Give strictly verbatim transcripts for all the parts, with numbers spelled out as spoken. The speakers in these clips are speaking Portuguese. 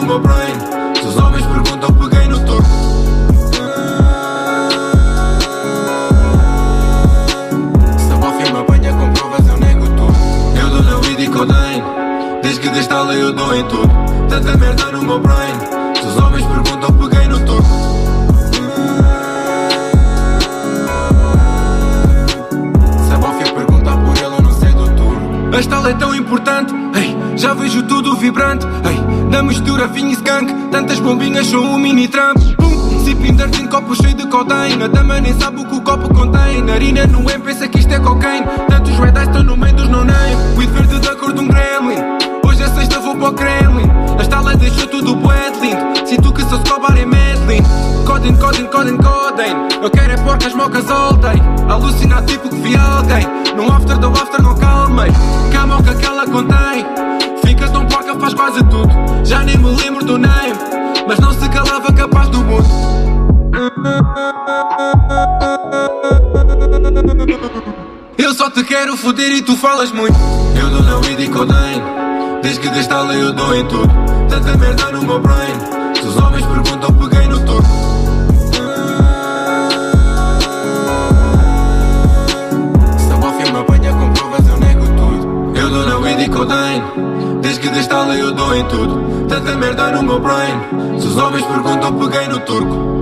no meu brain. Se os homens perguntam, peguei no turco. Se a bofia me apanha com provas, eu nego tudo. Eu dou na weed e codeine, desde que destala eu dou em tudo. Tanta merda no meu brain. Se os homens perguntam, peguei no turco. Se a bofia perguntar por ele, eu não sei do turco. Esta é tão importante, ei, já vejo tudo vibrante, ei, da mistura vinho e skunk. Tantas bombinhas, sou um mini Trump. Pum, sipping dirt em copo cheio de codeína. Também nem sabe o que o copo contém. Narina no M, pensa que isto é cocaine. Tantos red eyes estão no meio dos no-name. With verde da cor de um gremlin. Hoje é sexta, vou para o Kremlin. A estala deixou tudo bué de lindo. Sinto que sou Scobar em Medellín. Codeine, codeine, codeine, codeine. Eu quero é porcas, mocas, oldei. Alucinado tipo que vi alguém. No after do after não calmei. Que a moca que ela contém. Fica tão porca, faz quase tudo. Já nem me lembro do name, mas não se calava, capaz do mundo. Eu só te quero foder e tu falas muito. Eu dou na weed e codeine, desde que destala eu dou em tudo. Tanta merda no meu brain. Se os homens perguntam, peguei no turco. Se a bofia me apanha com provas, eu nego tudo. Eu dou na weed e codeine, desde que destala eu dou em tudo. Tanta merda no meu brain. Se os homens perguntam, peguei no turco.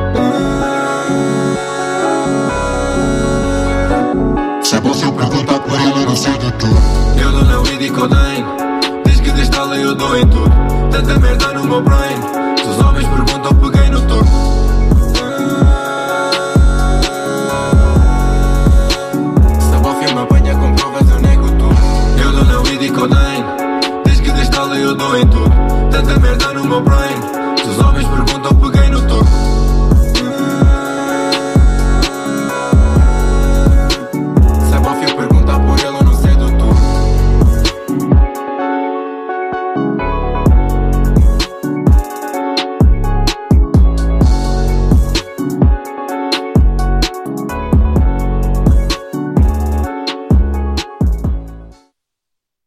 Se você perguntar por ele, eu não sei de tudo. Eu dou na weed e codeine, desde que destala eu dou em tudo. Tanta merda no meu brain.